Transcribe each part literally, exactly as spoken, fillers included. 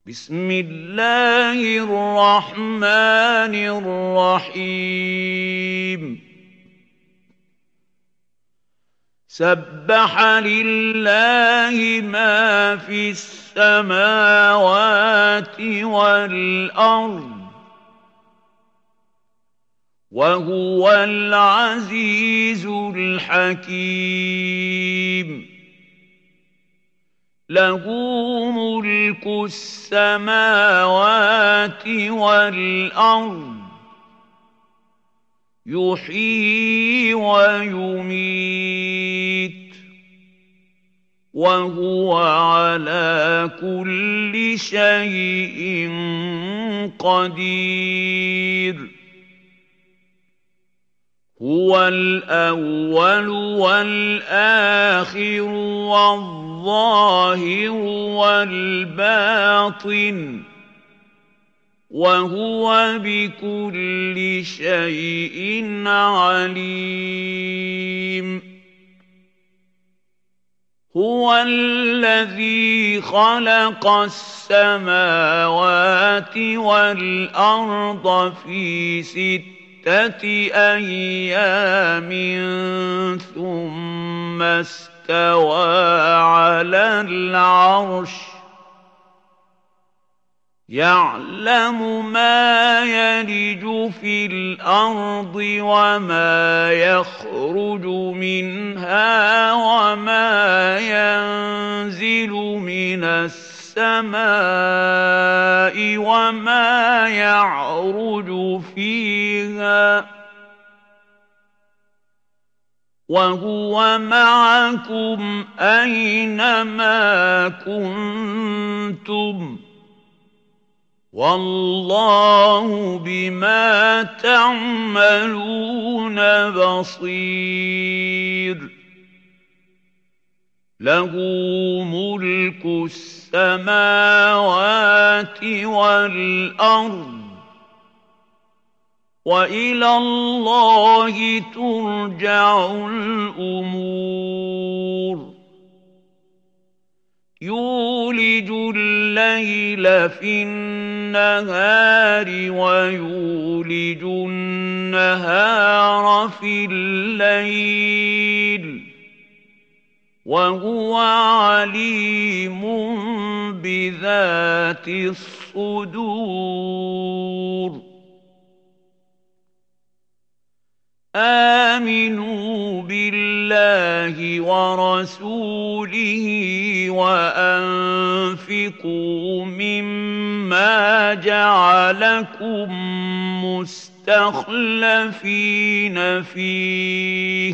بسم الله الرحمن الرحيم سبح لله ما في السماوات والأرض وهو العزيز الحكيم له ملك السماوات والأرض يحيي ويميت وهو على كل شيء قدير هو الأول والآخر والظاهر والباطن وهو بكل شيء عليم هو الذي خلق السماوات والأرض في ستة أيام ثم استوى على العرش يعلم ما يلج في الأرض وما يخرج منها وما ينزل من السماء وما يعرج فيها وهو معكم أينما كنتم والله بما تعملون بصير له ملك السماوات والأرض وإلى الله ترجع الأمور يولج الليل في النهار ويولج النهار في الليل وهو عليم بذات الصدور آمنوا بالله ورسوله وأنفقوا مما جعلكم مستخلفين فيه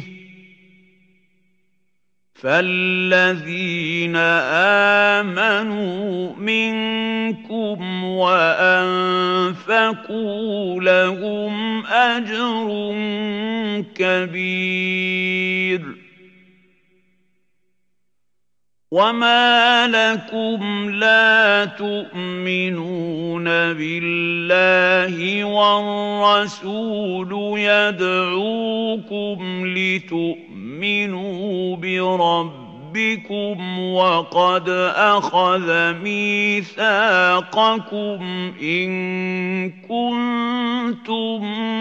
فالذين آمنوا منكم وأنفقوا لهم أجر كبير وما لكم لا تؤمنون بالله والرسول يدعوكم لتؤمنوا بربكم وقد أخذ ميثاقكم إن كنتم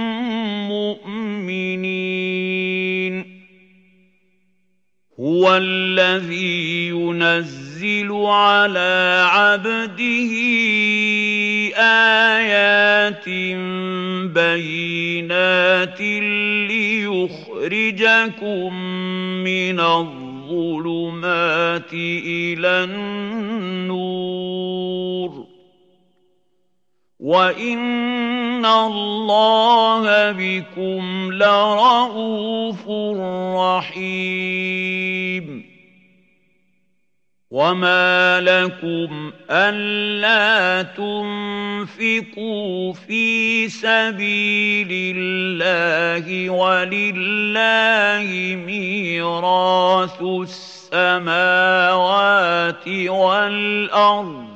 مؤمنين هو الذي ينزل على عبده آيات بينات ليخرجكم من الظلمات إلى النور وإن الله بكم لرءوف رحيم وما لكم ألا تنفقوا في سبيل الله ولله ميراث السماوات والأرض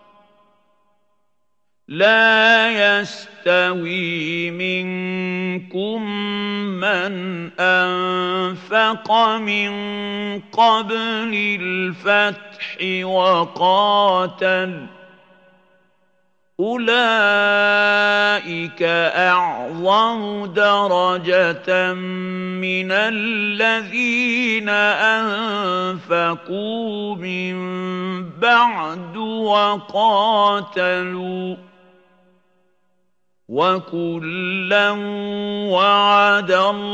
لا يستوي منكم من أنفق من قبل الفتح وقاتل أولئك أعظم درجة من الذين أنفقوا من بعد وقاتلوا وكلا وعد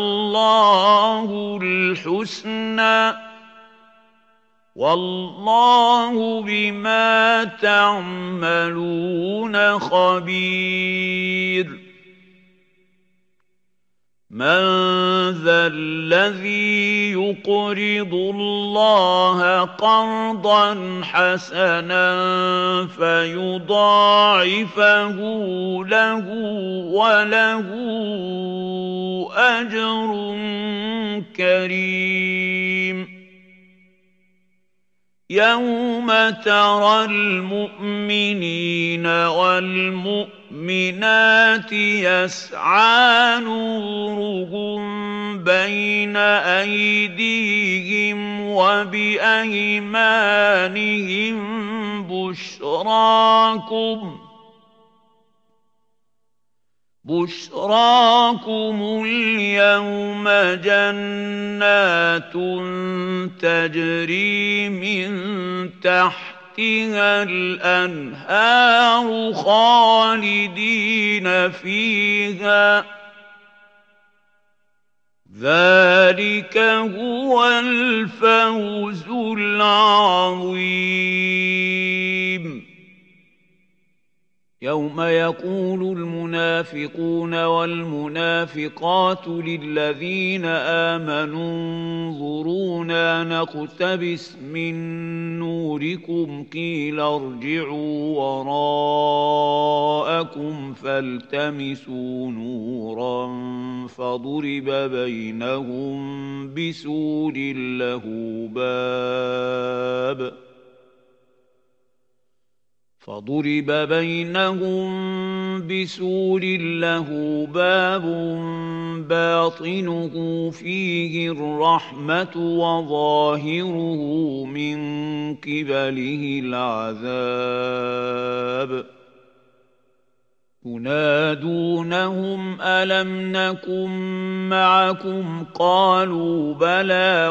الله الحسنى والله بما تعملون خبير من ذا الذي يقرض الله قرضا حسنا فيضاعفه له وله أجر كريم يوم ترى المؤمنين والمؤمنات يسعى نورهم بين أيديهم وبأيمانهم بشراكم بشراكم اليوم جنات تجري من تحتها الأنهار خالدين فيها ذلك هو الفوز العظيم يوم يقول المنافقون والمنافقات للذين آمنوا انظرونا نقتبس من نوركم قيل ارجعوا وراءكم فالتمسوا نورا فضرب بينهم بسور له باب فضرب بينهم بسور له باب باطنه فيه الرحمة وظاهره من قبله العذاب ينادونهم ألم نكن معكم قالوا بلى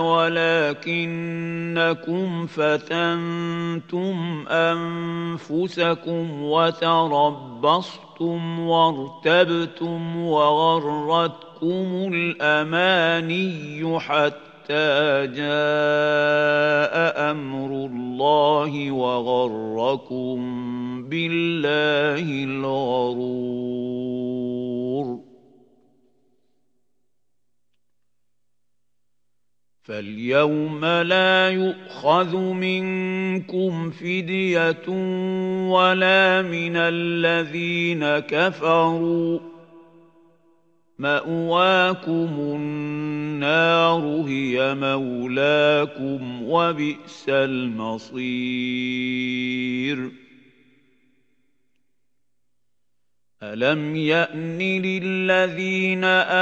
ولكنكم فتنتم أنفسكم وتربصتم وارتبتم وغرتكم الأماني حتى جاء أمر الله وغركم بالله الغرور فاليوم لا يؤخذ منكم فدية ولا من الذين كفروا مأواكم النار هي مولاكم وبئس المصير ألم يأن للذين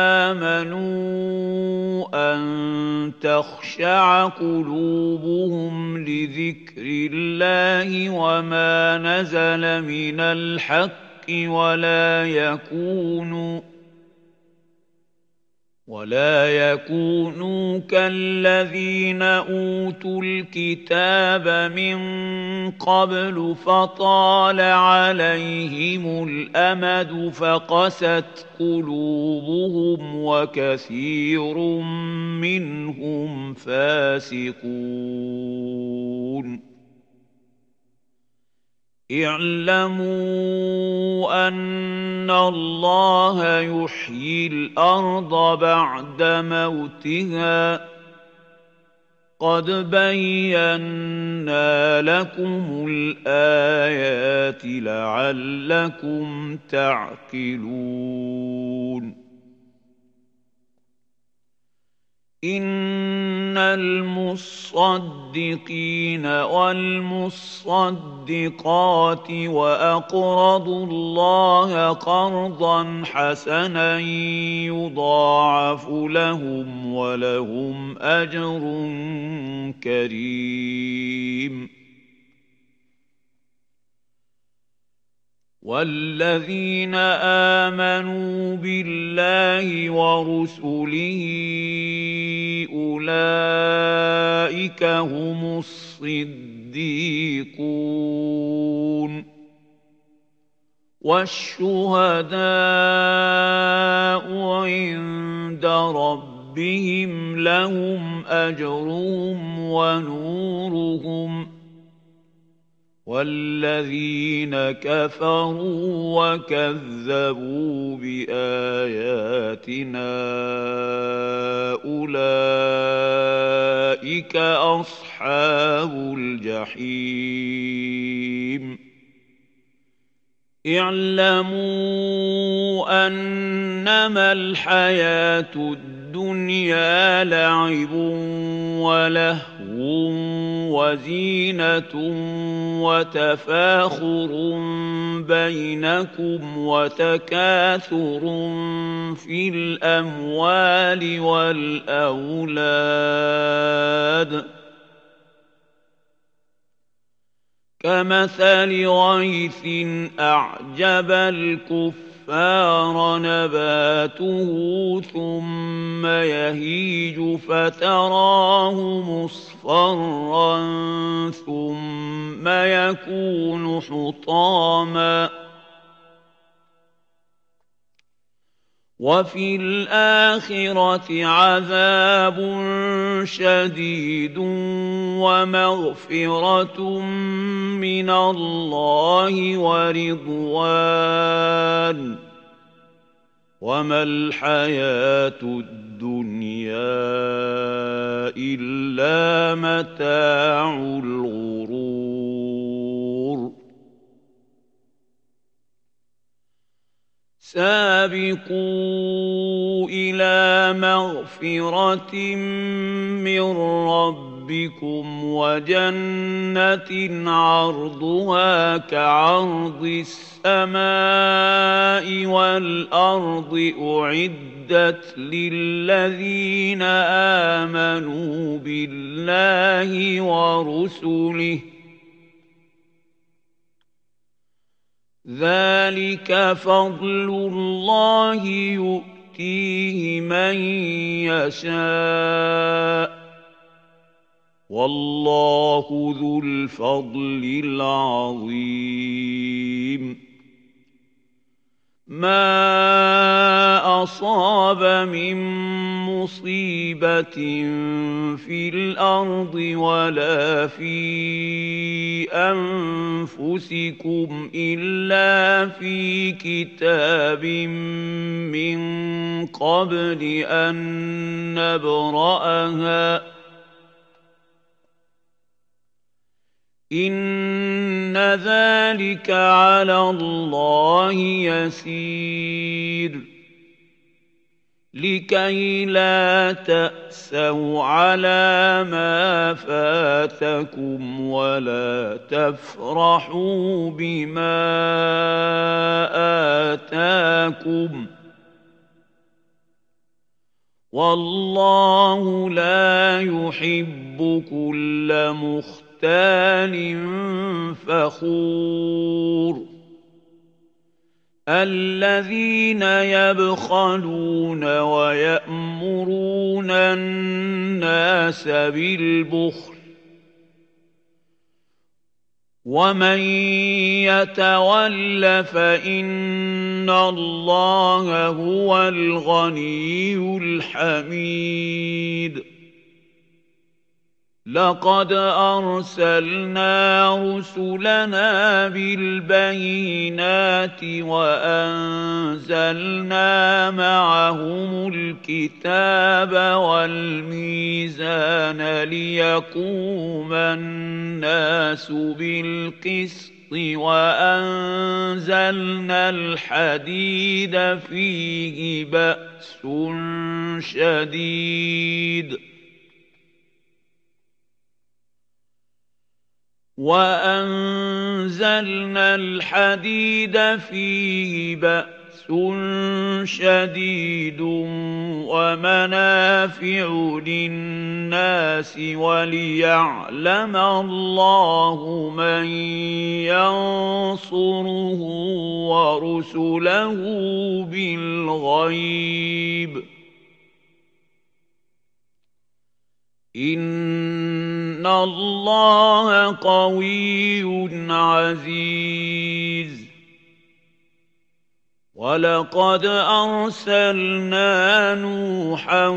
آمنوا أن تخشع قلوبهم لذكر الله وما نزل من الحق ولا يكونوا ولا يكونوا كالذين أوتوا الكتاب من قبل فطال عليهم الأمد فقست قلوبهم وكثير منهم فاسقون اعلموا أن الله يحيي الأرض بعد موتها قد بينا لكم الآيات لعلكم تعقلون إن المصدقين والمصدقات وأقرضوا الله قرضا حسنا يضاعف لهم ولهم أجر كريم والذين آمنوا بالله ورسله أولئك هم الصديقون والشهداء عند ربهم لهم أجرهم ونورهم والذين كفروا وكذبوا بآياتنا أولئك أصحاب الجحيم اعلموا أنما الحياة الدنيا لعب ولهو وزينة وتفاخر بينكم وتكاثر في الأموال والأولاد كمثل غيث أعجب الكفار نباته ثم يهيج فتراه مصفرا ثم يكون حطاما وفي الآخرة عذاب شديد ومغفرة من الله ورضوان وما الحياة الدنيا إلا متاع الغرور سابقوا إلى مغفرة من ربكم وجنة عرضها كعرض السماء والأرض أعدت للذين آمنوا بالله ورسله ذلك فضل الله يؤتيه من يشاء والله ذو الفضل العظيم ما أصاب من مصيبة في الأرض ولا في أنفسكم إلا في كتاب من قبل أن نبرأها إن ذلك على الله يسير لكي لا تأسوا على ما فاتكم ولا تفرحوا بما آتاكم والله لا يحب كل مختار مختال فخور الذين يبخلون ويأمرون الناس بالبخل ومن يتول فإن الله هو الغني الحميد لقد أرسلنا رسلنا بالبينات وأنزلنا معهم الكتاب والميزان ليقوم الناس بالقسط وأنزلنا الحديد فيه بأس شديد وأنزلنا الحديد فيه بأس شديد ومنافع للناس وليعلم الله من ينصره ورسله بالغيب إن الله قوي عزيز ولقد أرسلنا نوحا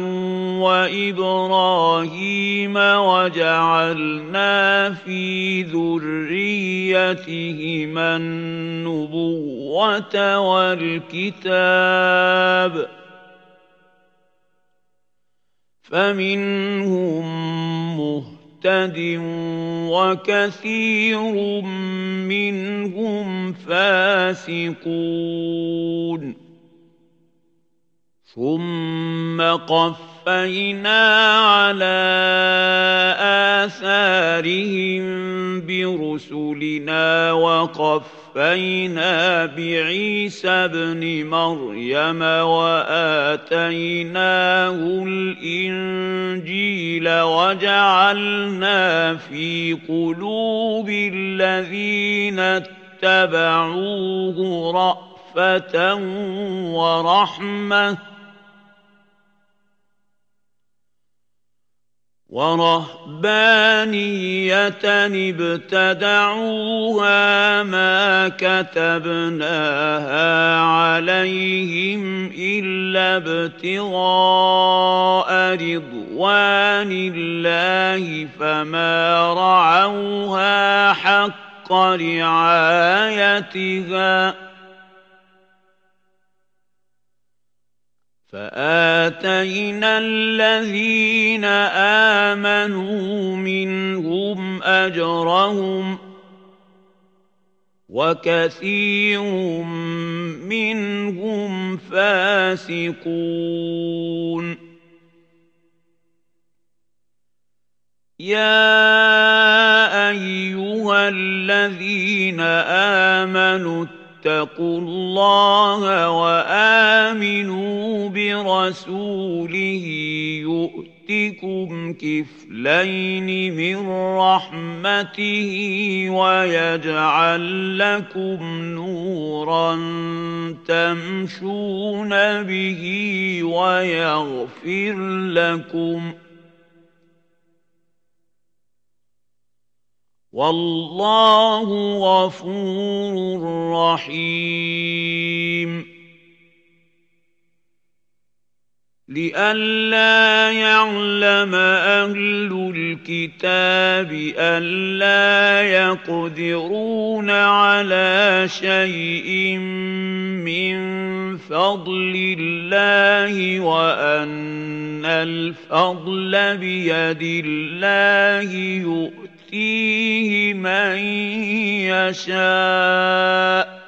وإبراهيم وجعلنا في ذريتهما النبوة والكتاب فمنهم مهتد وكثير منهم فاسقون ثم قفينا على آثارهم برسلنا وقفينا بعيسى ابن مريم وآتيناه الإنجيل وجعلنا في قلوب الذين اتبعوه رأفة ورحمة ورهبانية ابتدعوها ما كتبناها عليهم إلا ابتغاء رضوان الله فما رعوها حق رعايتها فآتينا الذين آمنوا منهم أجرهم وكثير منهم فاسقون يا أيها الذين آمنوا اتقوا الله وآمنوا برسوله يؤتكم كفلين من رحمته ويجعل لكم نورا تمشون به ويغفر لكم والله غفور رحيم لئلا يعلم أهل الكتاب ألا يقدرون على شيء من فضل الله وأن الفضل بيد الله يؤتيه يؤتيه من يشاء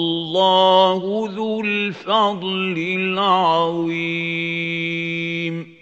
والله ذو الفضل العظيم